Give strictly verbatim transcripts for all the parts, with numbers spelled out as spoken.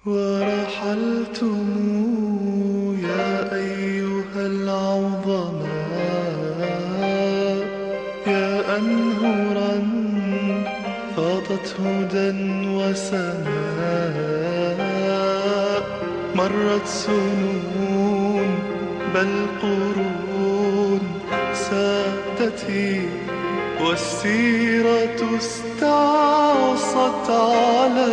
ورحلتم يا أيها العظماء يا أنهرا فاضت هدى وسماء. مرت سنون بل قرون سادتي والسيرة استعصت على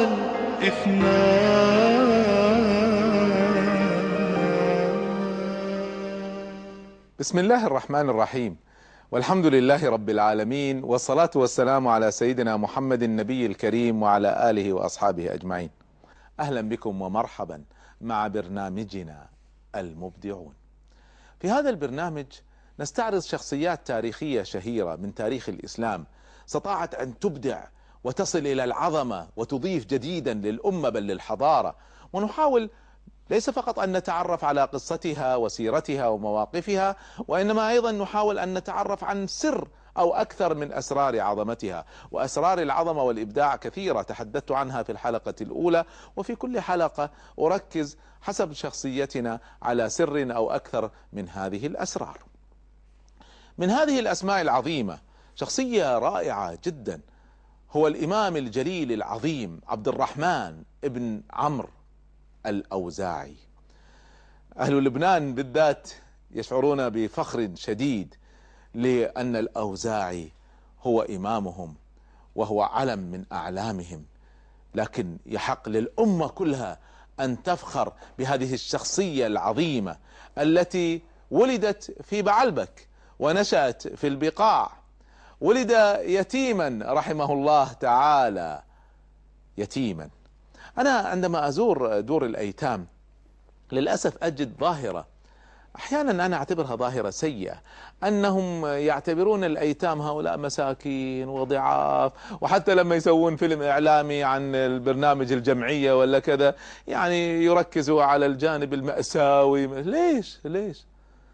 بسم الله الرحمن الرحيم، والحمد لله رب العالمين، والصلاة والسلام على سيدنا محمد النبي الكريم وعلى آله وأصحابه أجمعين. أهلا بكم ومرحبا مع برنامجنا المبدعون. في هذا البرنامج نستعرض شخصيات تاريخية شهيرة من تاريخ الإسلام استطاعت أن تبدع وتصل إلى العظمة وتضيف جديدا للأمة بل للحضارة، ونحاول ليس فقط أن نتعرف على قصتها وسيرتها ومواقفها، وإنما أيضا نحاول أن نتعرف عن سر أو أكثر من أسرار عظمتها. وأسرار العظمة والإبداع كثيرة تحدثت عنها في الحلقة الأولى، وفي كل حلقة أركز حسب شخصيتنا على سر أو أكثر من هذه الأسرار. من هذه الأسماء العظيمة شخصية رائعة جدا هو الإمام الجليل العظيم عبد الرحمن ابن عمرو الأوزاعي. أهل لبنان بالذات يشعرون بفخر شديد لأن الأوزاعي هو إمامهم وهو علم من أعلامهم، لكن يحق للأمة كلها أن تفخر بهذه الشخصية العظيمة التي ولدت في بعلبك ونشأت في البقاع. ولد يتيما رحمه الله تعالى، يتيما. أنا عندما أزور دور الأيتام للأسف أجد ظاهرة أحيانا أنا أعتبرها ظاهرة سيئة، أنهم يعتبرون الأيتام هؤلاء مساكين وضعاف، وحتى لما يسوون فيلم إعلامي عن البرنامج الجمعية ولا كذا يعني يركزوا على الجانب المأساوي. ليش ليش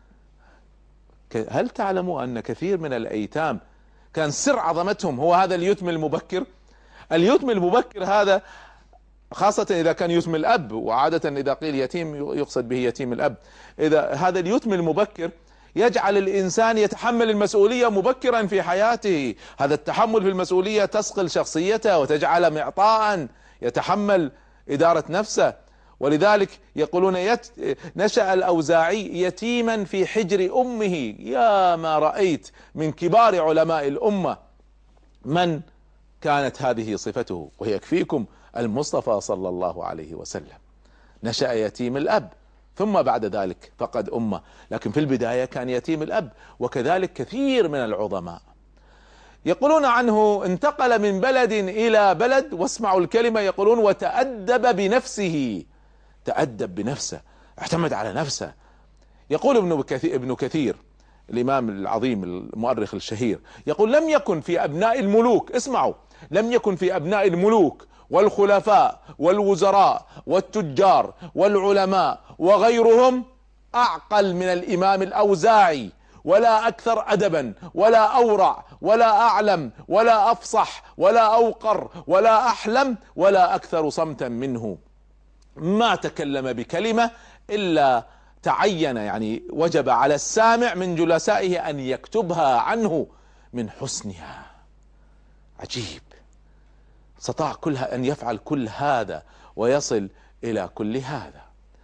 هل تعلموا أن كثير من الأيتام كان سر عظمتهم هو هذا اليتم المبكر؟ اليتم المبكر هذا خاصة إذا كان يتم الأب، وعادة إذا قيل يتيم يقصد به يتيم الأب. إذا هذا اليتم المبكر يجعل الإنسان يتحمل المسؤولية مبكرا في حياته. هذا التحمل في المسؤولية تصقل شخصيته وتجعل معطاء يتحمل إدارة نفسه. ولذلك يقولون يت... نشأ الأوزاعي يتيما في حجر أمه. يا ما رأيت من كبار علماء الأمة من كانت هذه صفته، وهي يكفيكم المصطفى صلى الله عليه وسلم نشأ يتيم الأب، ثم بعد ذلك فقد أمه، لكن في البداية كان يتيم الأب. وكذلك كثير من العظماء يقولون عنه انتقل من بلد إلى بلد، واسمعوا الكلمة، يقولون وتأدب بنفسه. تأدب بنفسه، اعتمد على نفسه. يقول ابن كثير, ابن كثير الإمام العظيم المؤرخ الشهير، يقول لم يكن في أبناء الملوك، اسمعوا، لم يكن في أبناء الملوك والخلفاء والوزراء والتجار والعلماء وغيرهم أعقل من الإمام الأوزاعي، ولا أكثر أدبا ولا أورع ولا أعلم ولا أفصح ولا أوقر ولا أحلم ولا أكثر صمتا منه. ما تكلم بكلمة إلا تعين، يعني وجب على السامع من جلسائه أن يكتبها عنه من حسنها. عجيب، استطاع كلها أن يفعل كل هذا ويصل إلى كل هذا.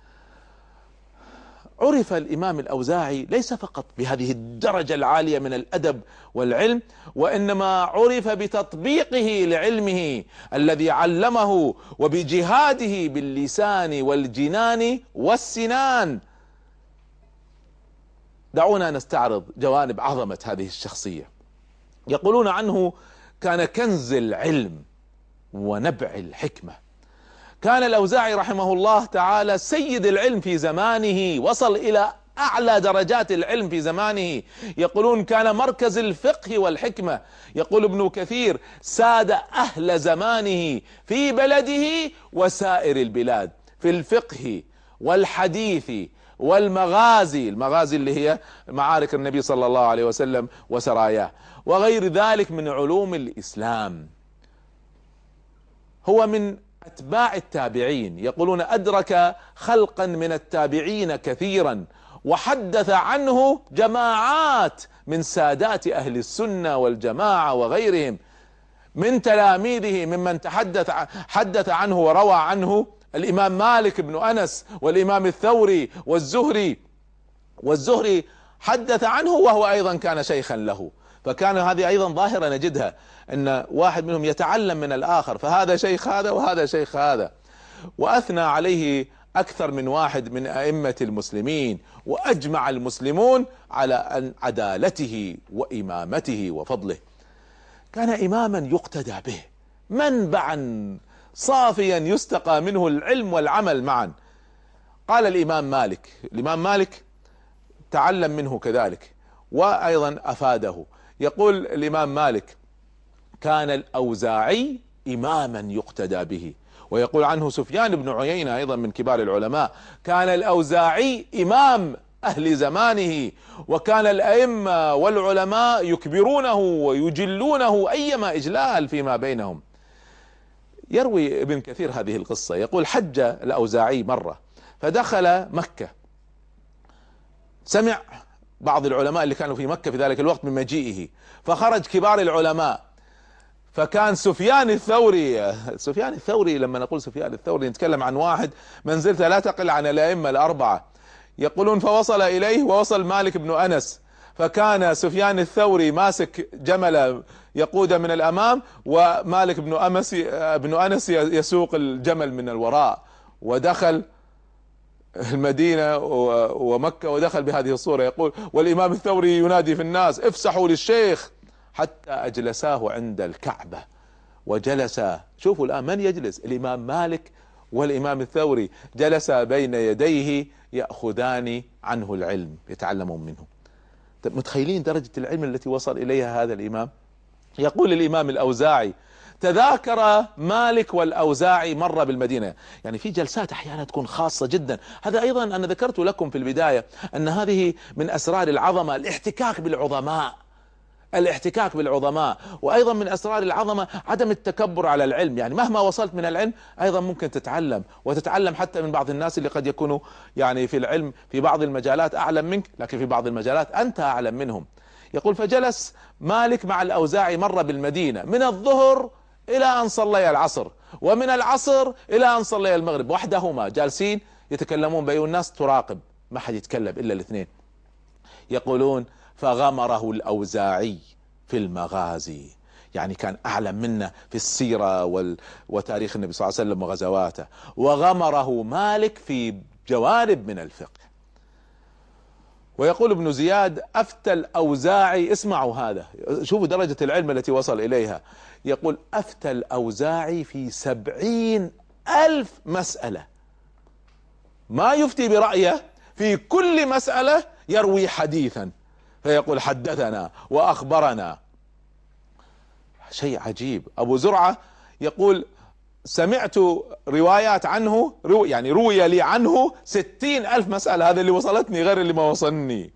عرف الإمام الأوزاعي ليس فقط بهذه الدرجة العالية من الأدب والعلم، وإنما عرف بتطبيقه لعلمه الذي علمه وبجهاده باللسان والجنان والسنان. دعونا نستعرض جوانب عظمة هذه الشخصية. يقولون عنه كان كنز العلم ونبع الحكمة. كان الأوزاعي رحمه الله تعالى سيد العلم في زمانه، وصل إلى أعلى درجات العلم في زمانه. يقولون كان مركز الفقه والحكمة. يقول ابن كثير ساد أهل زمانه في بلده وسائر البلاد في الفقه والحديث والمغازي، المغازي اللي هي معارك النبي صلى الله عليه وسلم وسراياه، وغير ذلك من علوم الإسلام. هو من أتباع التابعين، يقولون أدرك خلقا من التابعين كثيرا، وحدث عنه جماعات من سادات أهل السنة والجماعة وغيرهم من تلاميذه ممن تحدث حدث عنه وروى عنه الإمام مالك بن أنس والإمام الثوري والزهري والزهري حدث عنه وهو أيضا كان شيخا له. فكان هذه أيضا ظاهرة نجدها، أن واحد منهم يتعلم من الآخر، فهذا شيخ هذا وهذا شيخ هذا. وأثنى عليه أكثر من واحد من أئمة المسلمين، وأجمع المسلمون على عدالته وإمامته وفضله. كان إماما يقتدى به، منبعا صافيا يستقى منه العلم والعمل معا. قال الإمام مالك، الإمام مالك تعلم منه كذلك وأيضا أفاده. يقول الإمام مالك: كان الأوزاعي إماما يقتدى به. ويقول عنه سفيان بن عيينة أيضا من كبار العلماء: كان الأوزاعي إمام أهل زمانه، وكان الأئمة والعلماء يكبرونه ويجلونه أيما إجلال فيما بينهم. يروي ابن كثير هذه القصة، يقول: حج الأوزاعي مرة فدخل مكة، سمع بعض العلماء اللي كانوا في مكة في ذلك الوقت من مجيئه، فخرج كبار العلماء، فكان سفيان الثوري سفيان الثوري لما نقول سفيان الثوري نتكلم عن واحد منزلته لا تقل عن الأئمة الأربعة. يقولون: فوصل إليه ووصل مالك بن أنس، فكان سفيان الثوري ماسك جمل يقود من الأمام، ومالك بن أمس بن أنس يسوق الجمل من الوراء، ودخل المدينة ومكة ودخل بهذه الصورة. يقول: والإمام الثوري ينادي في الناس: افسحوا للشيخ، حتى أجلساه عند الكعبة وجلس. شوفوا الآن من يجلس؟ الإمام مالك والإمام الثوري جلس بين يديه يأخذان عنه العلم، يتعلمون منه. متخيلين درجة العلم التي وصل إليها هذا الإمام؟ يقول الإمام الأوزاعي: تذاكر مالك والأوزاعي مرة بالمدينة. يعني في جلسات أحيانا تكون خاصة جدا. هذا أيضا أنا ذكرت لكم في البداية أن هذه من أسرار العظمة، الاحتكاك بالعظماء، الاحتكاك بالعظماء. وأيضا من أسرار العظمة عدم التكبر على العلم. يعني مهما وصلت من العلم أيضا ممكن تتعلم، وتتعلم حتى من بعض الناس اللي قد يكونوا يعني في العلم في بعض المجالات أعلم منك، لكن في بعض المجالات أنت أعلم منهم. يقول: فجلس مالك مع الأوزاعي مرة بالمدينة من الظهر إلى أن صلي العصر، ومن العصر إلى أن صلي المغرب، وحدهما جالسين يتكلمون بين الناس تراقب، ما حد يتكلم إلا الاثنين. يقولون: فغمره الأوزاعي في المغازي، يعني كان أعلم منا في السيرة وال... وتاريخ النبي صلى الله عليه وسلم وغزواته، وغمره مالك في جوانب من الفقه. ويقول ابن زياد: أفتى الأوزاعي، اسمعوا هذا، شوفوا درجة العلم التي وصل إليها. يقول: أفتى الأوزاعي في سبعين ألف مسألة، ما يفتي برأيه، في كل مسألة يروي حديثا، فيقول: حدثنا وأخبرنا. شيء عجيب. أبو زرعة يقول: سمعت روايات عنه، رو يعني روي لي عنه ستين ألف مسألة، هذا اللي وصلتني غير اللي ما وصلني.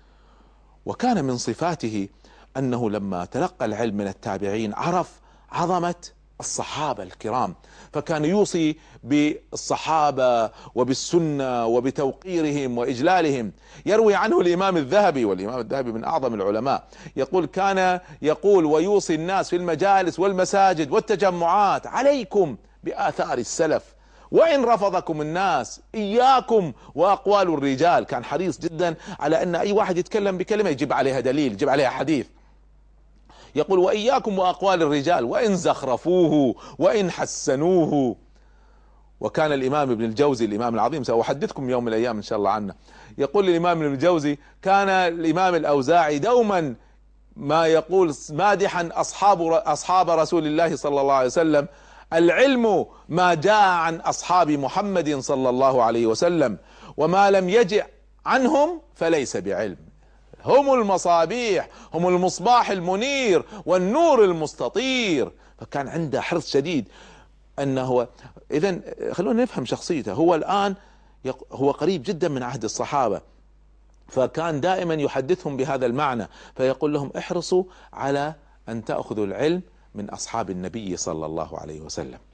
وكان من صفاته أنه لما تلقى العلم من التابعين عرف عظمة الصحابة الكرام، فكان يوصي بالصحابة وبالسنة وبتوقيرهم وإجلالهم. يروي عنه الإمام الذهبي، والإمام الذهبي من أعظم العلماء، يقول: كان يقول ويوصي الناس في المجالس والمساجد والتجمعات: عليكم بآثار السلف، وإن رفضكم الناس إياكم وأقوال الرجال. كان حريص جدا على أن أي واحد يتكلم بكلمة يجيب عليها دليل، يجيب عليها حديث. يقول: وإياكم وأقوال الرجال، وإن زخرفوه وإن حسنوه. وكان الإمام ابن الجوزي، الإمام العظيم، سأحدثكم يوم من الأيام إن شاء الله عنه، يقول الإمام ابن الجوزي: كان الإمام الأوزاعي دوما ما يقول مادحا أصحاب أصحاب رسول الله صلى الله عليه وسلم: العلم ما جاء عن أصحاب محمد صلى الله عليه وسلم، وما لم يجئ عنهم فليس بعلم. هم المصابيح، هم المصباح المنير والنور المستطير. فكان عنده حرص شديد أنه، إذن خلونا نفهم شخصيته. هو الآن هو قريب جدا من عهد الصحابة، فكان دائما يحدثهم بهذا المعنى، فيقول لهم: احرصوا على أن تأخذوا العلم من أصحاب النبي صلى الله عليه وسلم.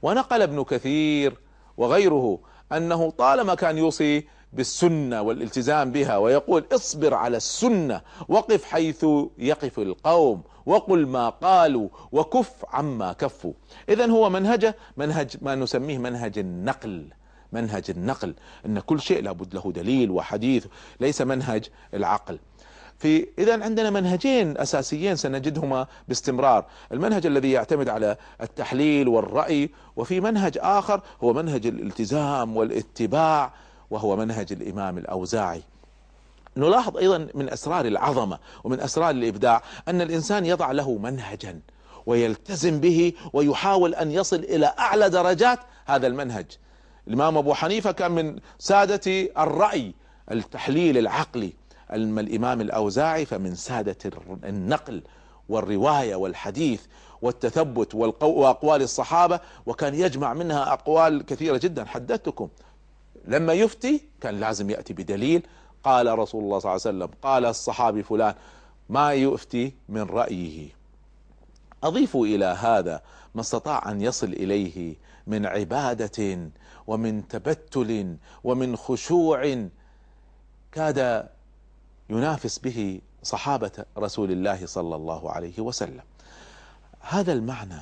ونقل ابن كثير وغيره أنه طالما كان يوصي بالسنة والالتزام بها، ويقول اصبر على السنة، وقف حيث يقف القوم، وقل ما قالوا، وكف عما كفوا. إذن هو منهجه منهج ما نسميه منهج النقل، منهج النقل، ان كل شيء لابد له دليل وحديث، ليس منهج العقل. في إذن عندنا منهجين أساسيين سنجدهما باستمرار، المنهج الذي يعتمد على التحليل والرأي، وفي منهج آخر هو منهج الالتزام والاتباع، وهو منهج الإمام الأوزاعي. نلاحظ أيضا من أسرار العظمة ومن أسرار الإبداع أن الإنسان يضع له منهجا ويلتزم به ويحاول أن يصل إلى أعلى درجات هذا المنهج. الإمام أبو حنيفة كان من سادة الرأي التحليل العقلي، أما الإمام الأوزاعي فمن سادة النقل والرواية والحديث والتثبت وأقوال الصحابة، وكان يجمع منها أقوال كثيرة جدا. حدثتكم لما يفتي كان لازم يأتي بدليل، قال رسول الله صلى الله عليه وسلم، قال الصحابي فلان، ما يفتي من رأيه. أضيفوا إلى هذا ما استطاع أن يصل إليه من عبادة ومن تبتل ومن خشوع كاد ينافس به صحابة رسول الله صلى الله عليه وسلم. هذا المعنى،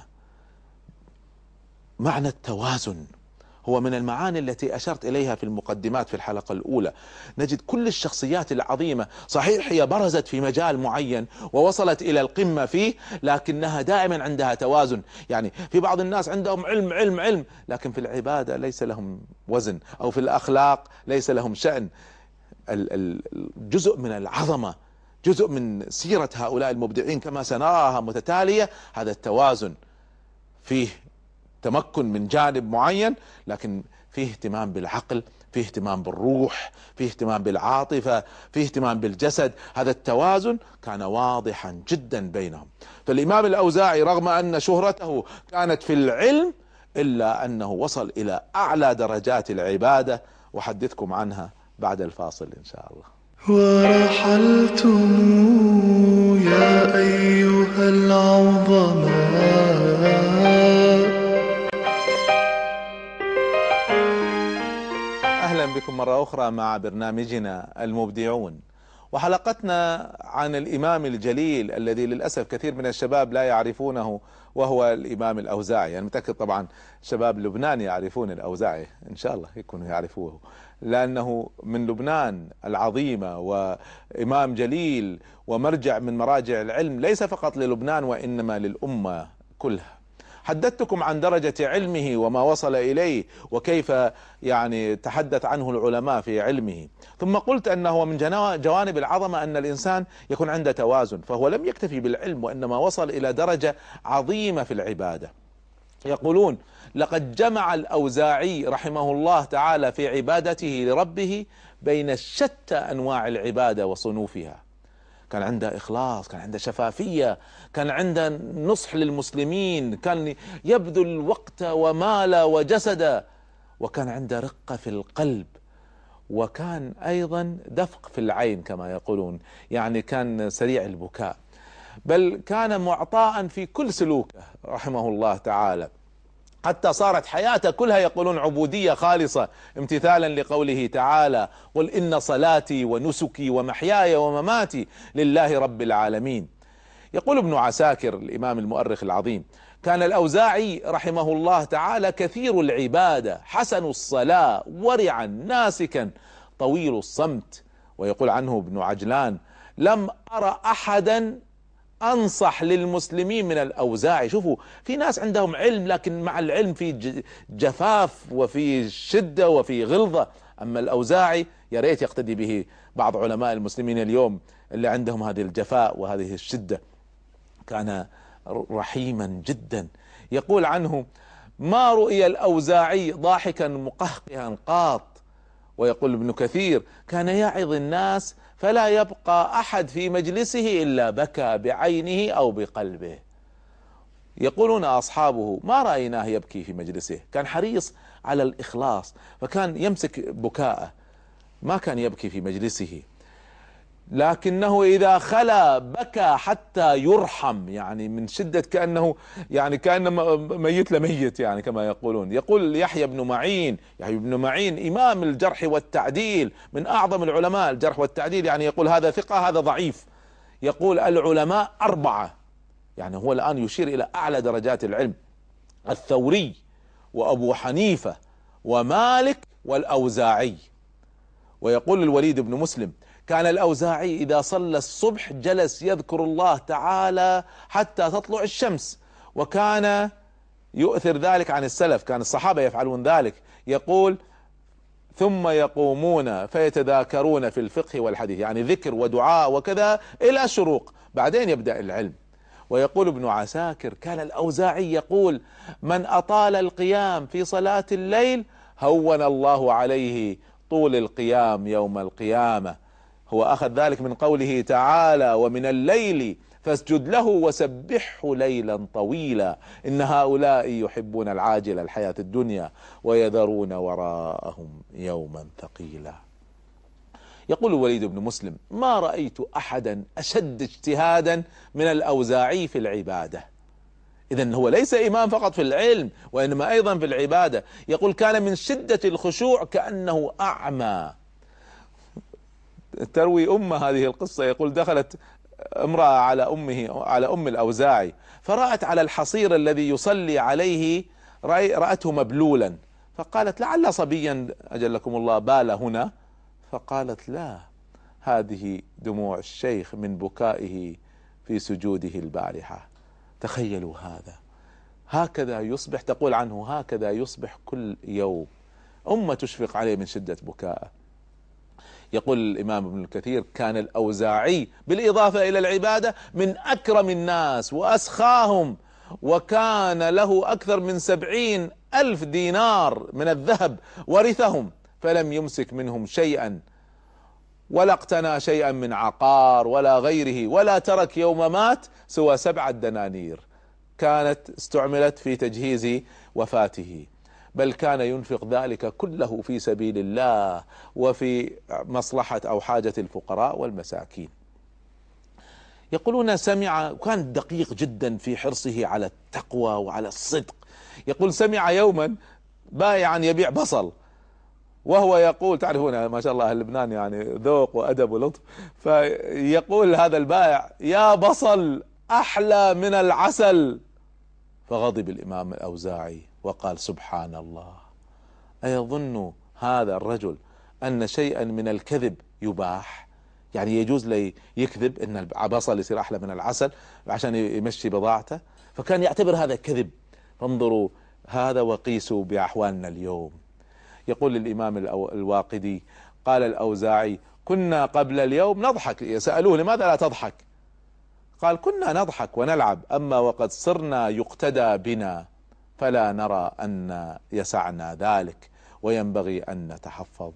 معنى التوازن، هو من المعاني التي أشرت إليها في المقدمات في الحلقة الأولى. نجد كل الشخصيات العظيمة صحيح هي برزت في مجال معين ووصلت إلى القمة فيه، لكنها دائما عندها توازن. يعني في بعض الناس عندهم علم علم علم لكن في العبادة ليس لهم وزن، أو في الأخلاق ليس لهم شأن. الجزء من العظمة، جزء من سيرة هؤلاء المبدعين كما سنراها متتالية، هذا التوازن، فيه تمكن من جانب معين لكن فيه اهتمام بالعقل، فيه اهتمام بالروح، فيه اهتمام بالعاطفة، فيه اهتمام بالجسد. هذا التوازن كان واضحا جدا بينهم. فالإمام الأوزاعي رغم أن شهرته كانت في العلم إلا أنه وصل إلى أعلى درجات العبادة، وحدثكم عنها بعد الفاصل إن شاء الله. ورحلتم يا أيها العظماء. أهلا بكم مرة أخرى مع برنامجنا المبدعون، وحلقتنا عن الإمام الجليل الذي للأسف كثير من الشباب لا يعرفونه، وهو الإمام الأوزاعي. أنا متأكد طبعا شباب لبنان يعرفون الأوزاعي، إن شاء الله يكونوا يعرفوه، لأنه من لبنان العظيمة وإمام جليل ومرجع من مراجع العلم ليس فقط للبنان وإنما للأمة كلها. حدثتكم عن درجة علمه وما وصل إليه وكيف يعني تحدث عنه العلماء في علمه، ثم قلت أنه من جوانب العظمة أن الإنسان يكون عنده توازن، فهو لم يكتفي بالعلم وإنما وصل إلى درجة عظيمة في العبادة. يقولون لقد جمع الأوزاعي رحمه الله تعالى في عبادته لربه بين شتى أنواع العبادة وصنوفها. كان عنده إخلاص، كان عنده شفافية، كان عنده نصح للمسلمين، كان يبذل وقت ومال وجسد، وكان عنده رقة في القلب، وكان أيضا دفق في العين كما يقولون، يعني كان سريع البكاء، بل كان معطاء في كل سلوكه رحمه الله تعالى، حتى صارت حياته كلها يقولون عبودية خالصة، امتثالا لقوله تعالى: قل إن صلاتي ونسكي ومحياي ومماتي لله رب العالمين. يقول ابن عساكر الإمام المؤرخ العظيم: كان الأوزاعي رحمه الله تعالى كثير العبادة، حسن الصلاة، ورعا ناسكا، طويل الصمت. ويقول عنه ابن عجلان: لم أرى أحدا أنصح للمسلمين من الأوزاعي. شوفوا، في ناس عندهم علم لكن مع العلم في جفاف وفي شدة وفي غلظة، أما الأوزاعي يا ريت يقتدي به بعض علماء المسلمين اليوم اللي عندهم هذه الجفاء وهذه الشدة. كان رحيما جدا. يقول عنه: ما رؤي الأوزاعي ضاحكا مقهقها قاط. ويقول ابن كثير: كان يعظ الناس فلا يبقى أحد في مجلسه إلا بكى بعينه أو بقلبه. يقولون أصحابه: ما رأيناه يبكي في مجلسه، كان حريص على الإخلاص، فكان يمسك بكاءه، ما كان يبكي في مجلسه. لكنه إذا خلا بكى حتى يرحم، يعني من شدة كأنه يعني كأنه ميت لميت، يعني كما يقولون. يقول يحيى بن معين، يحيى بن معين إمام الجرح والتعديل، من أعظم العلماء الجرح والتعديل، يعني يقول هذا ثقة هذا ضعيف. يقول العلماء أربعة، يعني هو الآن يشير إلى أعلى درجات العلم: الثوري وأبو حنيفة ومالك والأوزاعي. ويقول الوليد بن مسلم: كان الأوزاعي إذا صلى الصبح جلس يذكر الله تعالى حتى تطلع الشمس، وكان يؤثر ذلك عن السلف، كان الصحابة يفعلون ذلك. يقول: ثم يقومون فيتذاكرون في الفقه والحديث، يعني ذكر ودعاء وكذا إلى شروق، بعدين يبدأ العلم. ويقول ابن عساكر: كان الأوزاعي يقول: من أطال القيام في صلاة الليل هون الله عليه طول القيام يوم القيامة. هو أخذ ذلك من قوله تعالى: ومن الليل فاسجد له وسبحه ليلا طويلا إن هؤلاء يحبون العاجل الحياة الدنيا ويذرون وراءهم يوما ثقيلا. يقول الوليد بن مسلم: ما رأيت أحدا أشد اجتهادا من الأوزاعي في العبادة. إذن هو ليس إمام فقط في العلم وإنما أيضا في العبادة. يقول: كان من شدة الخشوع كأنه أعمى. تروي أم هذه القصة، يقول: دخلت امرأة على أمه على أم الأوزاعي، فرأت على الحصير الذي يصلي عليه رأته مبلولا، فقالت: لعل صبيا أجلكم الله بال هنا. فقالت: لا، هذه دموع الشيخ من بكائه في سجوده البارحة. تخيلوا هذا، هكذا يصبح، تقول عنه: هكذا يصبح كل يوم، أمة تشفق عليه من شدة بكائه. يقول الإمام ابن الكثير: كان الأوزاعي بالإضافة إلى العبادة من أكرم الناس وأسخاهم، وكان له أكثر من سبعين ألف دينار من الذهب ورثهم، فلم يمسك منهم شيئا، ولا اقتنى شيئا من عقار ولا غيره، ولا ترك يوم مات سوى سبعة دنانير كانت استعملت في تجهيز وفاته، بل كان ينفق ذلك كله في سبيل الله وفي مصلحة أو حاجة الفقراء والمساكين. يقولون سمع، كان دقيق جدا في حرصه على التقوى وعلى الصدق. يقول: سمع يوما بائعا يبيع بصل، وهو يقول، تعرفون ما شاء الله لبنان يعني ذوق وأدب ولطف، فيقول هذا البائع: يا بصل أحلى من العسل. فغضب الإمام الأوزاعي وقال: سبحان الله، أيظن هذا الرجل أن شيئا من الكذب يباح؟ يعني يجوز لي يكذب أن البصل يصير أحلى من العسل عشان يمشي بضاعته؟ فكان يعتبر هذا كذب. فانظروا هذا وقيسوا بأحوالنا اليوم. يقول الإمام الواقدي: قال الأوزاعي: كنا قبل اليوم نضحك. سألوه: لماذا لا تضحك؟ قال: كنا نضحك ونلعب، أما وقد صرنا يقتدى بنا فلا نرى أن يسعنا ذلك، وينبغي أن نتحفظ.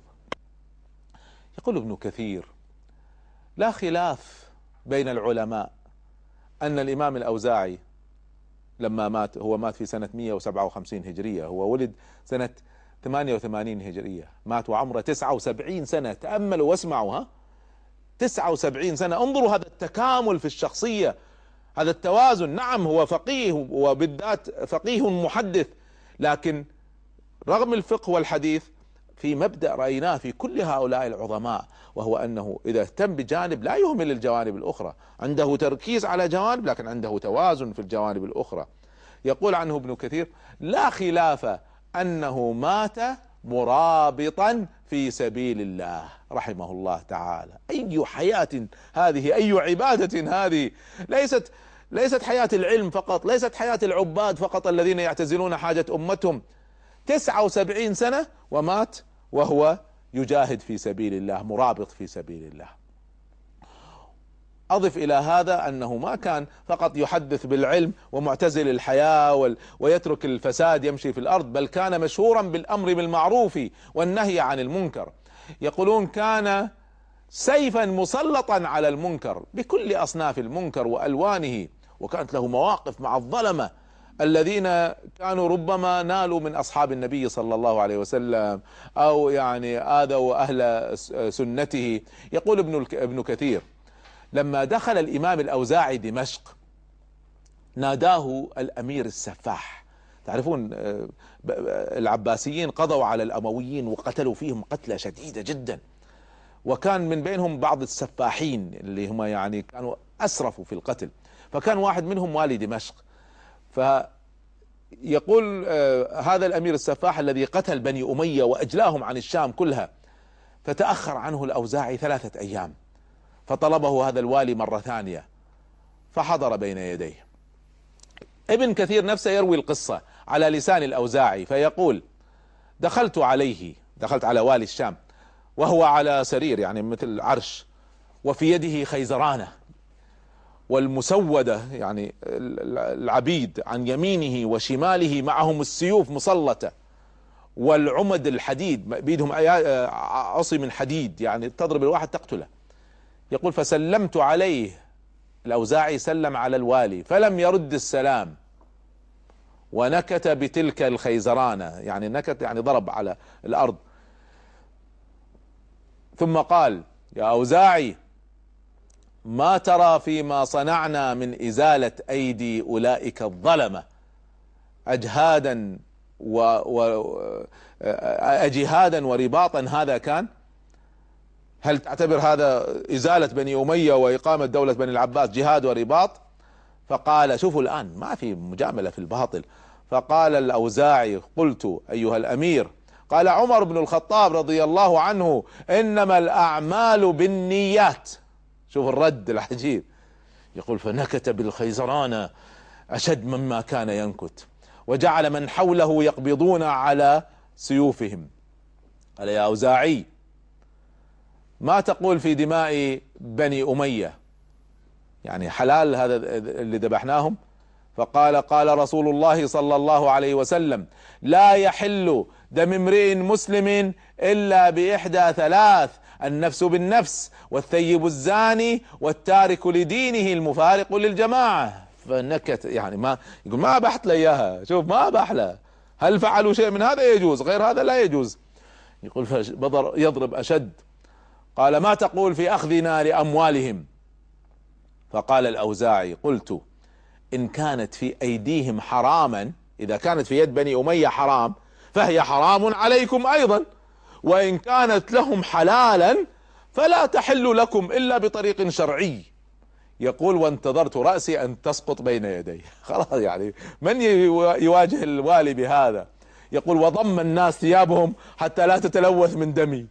يقول ابن كثير: لا خلاف بين العلماء أن الإمام الأوزاعي لما مات، هو مات في سنة مئة وسبعة وخمسين هجرية، هو ولد سنة ثمانية وثمانين هجرية، مات وعمره تسعة وسبعين سنة. تأملوا واسمعوا، ها، تسعة وسبعين سنة. انظروا هذا التكامل في الشخصية، هذا التوازن. نعم هو فقيه، وبالذات فقيه محدث، لكن رغم الفقه والحديث في مبدأ رأيناه في كل هؤلاء العظماء، وهو أنه إذا اهتم بجانب لا يهمل الجوانب الأخرى، عنده تركيز على جوانب لكن عنده توازن في الجوانب الأخرى. يقول عنه ابن كثير: لا خلاف أنه مات مرابطا في سبيل الله رحمه الله تعالى. أي حياة هذه، أي عبادة هذه، ليست ليست حياة العلم فقط، ليست حياة العباد فقط الذين يعتزلون حاجة أمتهم. تسعة وسبعين سنة ومات وهو يجاهد في سبيل الله، مرابط في سبيل الله. أضف إلى هذا أنه ما كان فقط يحدث بالعلم ومعتزل الحياة ويترك الفساد يمشي في الأرض، بل كان مشهورا بالأمر بالمعروف والنهي عن المنكر. يقولون كان سيفا مسلطا على المنكر بكل أصناف المنكر وألوانه، وكانت له مواقف مع الظلمة الذين كانوا ربما نالوا من أصحاب النبي صلى الله عليه وسلم أو يعني آذوا أهل سنته. يقول ابن ابن كثير: لما دخل الإمام الأوزاعي دمشق ناداه الأمير السفاح. تعرفون العباسيين قضوا على الأمويين وقتلوا فيهم قتلة شديدة جدا، وكان من بينهم بعض السفاحين اللي هم يعني كانوا أسرفوا في القتل، فكان واحد منهم والي دمشق. فيقول هذا الأمير السفاح الذي قتل بني أمية وأجلاهم عن الشام كلها، فتأخر عنه الأوزاعي ثلاثة أيام، فطلبه هذا الوالي مرة ثانية فحضر بين يديه. ابن كثير نفسه يروي القصة على لسان الأوزاعي فيقول: دخلت عليه، دخلت على والي الشام وهو على سرير يعني مثل عرش، وفي يده خيزرانة، والمسودة يعني العبيد عن يمينه وشماله معهم السيوف مسلطة، والعمد الحديد بيدهم عصي من حديد يعني تضرب الواحد تقتله. يقول: فسلمت عليه، الأوزاعي سلم على الوالي فلم يرد السلام، ونكت بتلك الخيزرانة، يعني نكت يعني ضرب على الأرض، ثم قال: يا أوزاعي، ما ترى فيما صنعنا من إزالة أيدي أولئك الظلمة أجهادا و... و... أجهادا ورباطا هذا كان؟ هل تعتبر هذا إزالة بني أمية وإقامة دولة بني العباس جهاد ورباط؟ فقال: شوفوا الآن ما في مجاملة في الباطل. فقال الأوزاعي: قلت أيها الأمير، قال عمر بن الخطاب رضي الله عنه: إنما الأعمال بالنيات. شوف الرد العجيب. يقول: فنكت بالخيزران أشد مما كان ينكت، وجعل من حوله يقبضون على سيوفهم. قال: يا أوزاعي، ما تقول في دماء بني أمية؟ يعني حلال هذا اللي ذبحناهم؟ فقال: قال رسول الله صلى الله عليه وسلم: لا يحل دم امرئ مسلم إلا بإحدى ثلاث: النفس بالنفس، والثيب الزاني، والتارك لدينه المفارق للجماعة. فنكت يعني ما يقول ما أبحت له إياها، شوف ما أبح له، هل فعلوا شيء من هذا يجوز، غير هذا لا يجوز. يقول فبضر يضرب أشد. قال: ما تقول في أخذنا لأموالهم؟ فقال الأوزاعي: قلت: إن كانت في أيديهم حراما، إذا كانت في يد بني أمية حرام فهي حرام عليكم أيضا، وإن كانت لهم حلالا فلا تحل لكم إلا بطريق شرعي. يقول: وانتظرت رأسي أن تسقط بين يدي. خلاص يعني من يواجه الوالي بهذا؟ يقول: وضم الناس ثيابهم حتى لا تتلوث من دمي،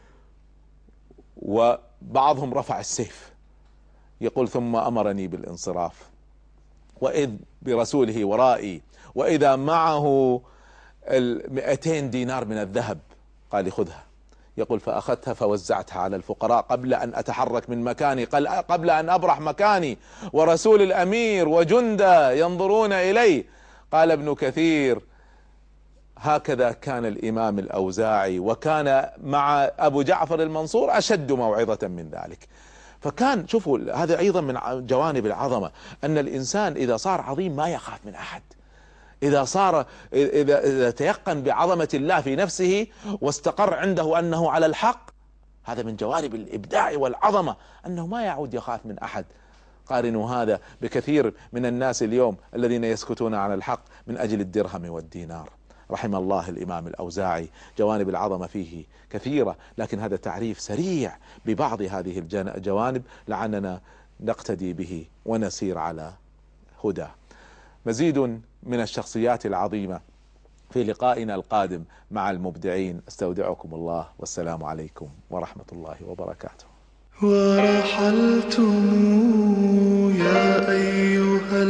وبعضهم رفع السيف. يقول: ثم أمرني بالانصراف، وإذ برسوله ورائي، وإذا معه المئتين دينار من الذهب. قال لي: خذها. يقول: فأخذتها فوزعتها على الفقراء قبل أن أتحرك من مكاني، قبل أن أبرح مكاني، ورسول الأمير وجنده ينظرون إلي. قال ابن كثير: هكذا كان الإمام الأوزاعي، وكان مع أبو جعفر المنصور أشد موعظة من ذلك. فكان شوفوا هذا أيضا من جوانب العظمة، أن الإنسان إذا صار عظيم ما يخاف من أحد، إذا صار إذا, إذا تيقن بعظمة الله في نفسه واستقر عنده أنه على الحق، هذا من جوانب الإبداع والعظمة، أنه ما يعود يخاف من أحد. قارنوا هذا بكثير من الناس اليوم الذين يسكتون على الحق من أجل الدرهم والدينار. رحم الله الإمام الأوزاعي، جوانب العظمة فيه كثيرة، لكن هذا تعريف سريع ببعض هذه الجوانب لعلنا نقتدي به ونسير على هدى. مزيد من الشخصيات العظيمة في لقائنا القادم مع المبدعين. استودعكم الله، والسلام عليكم ورحمة الله وبركاته. ورحلتم يا أيها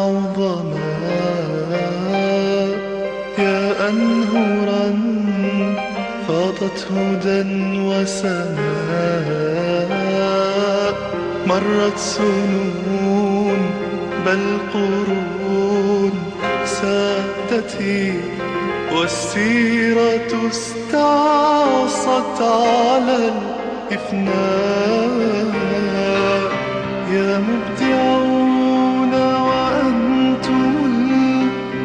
العظماء، يا أنهرا فاضت هدى وسماء، مرت سنون بل قرون سادتي، والسيرة استعصت على الإفناء. يا مبدعون وأنتم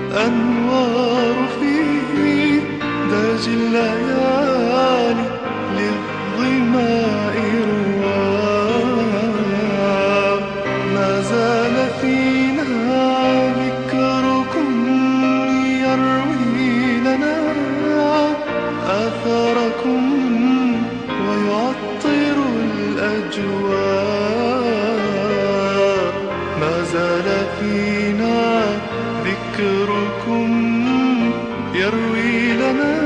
الأجواء ما زال فينا ذكركم يروي لنا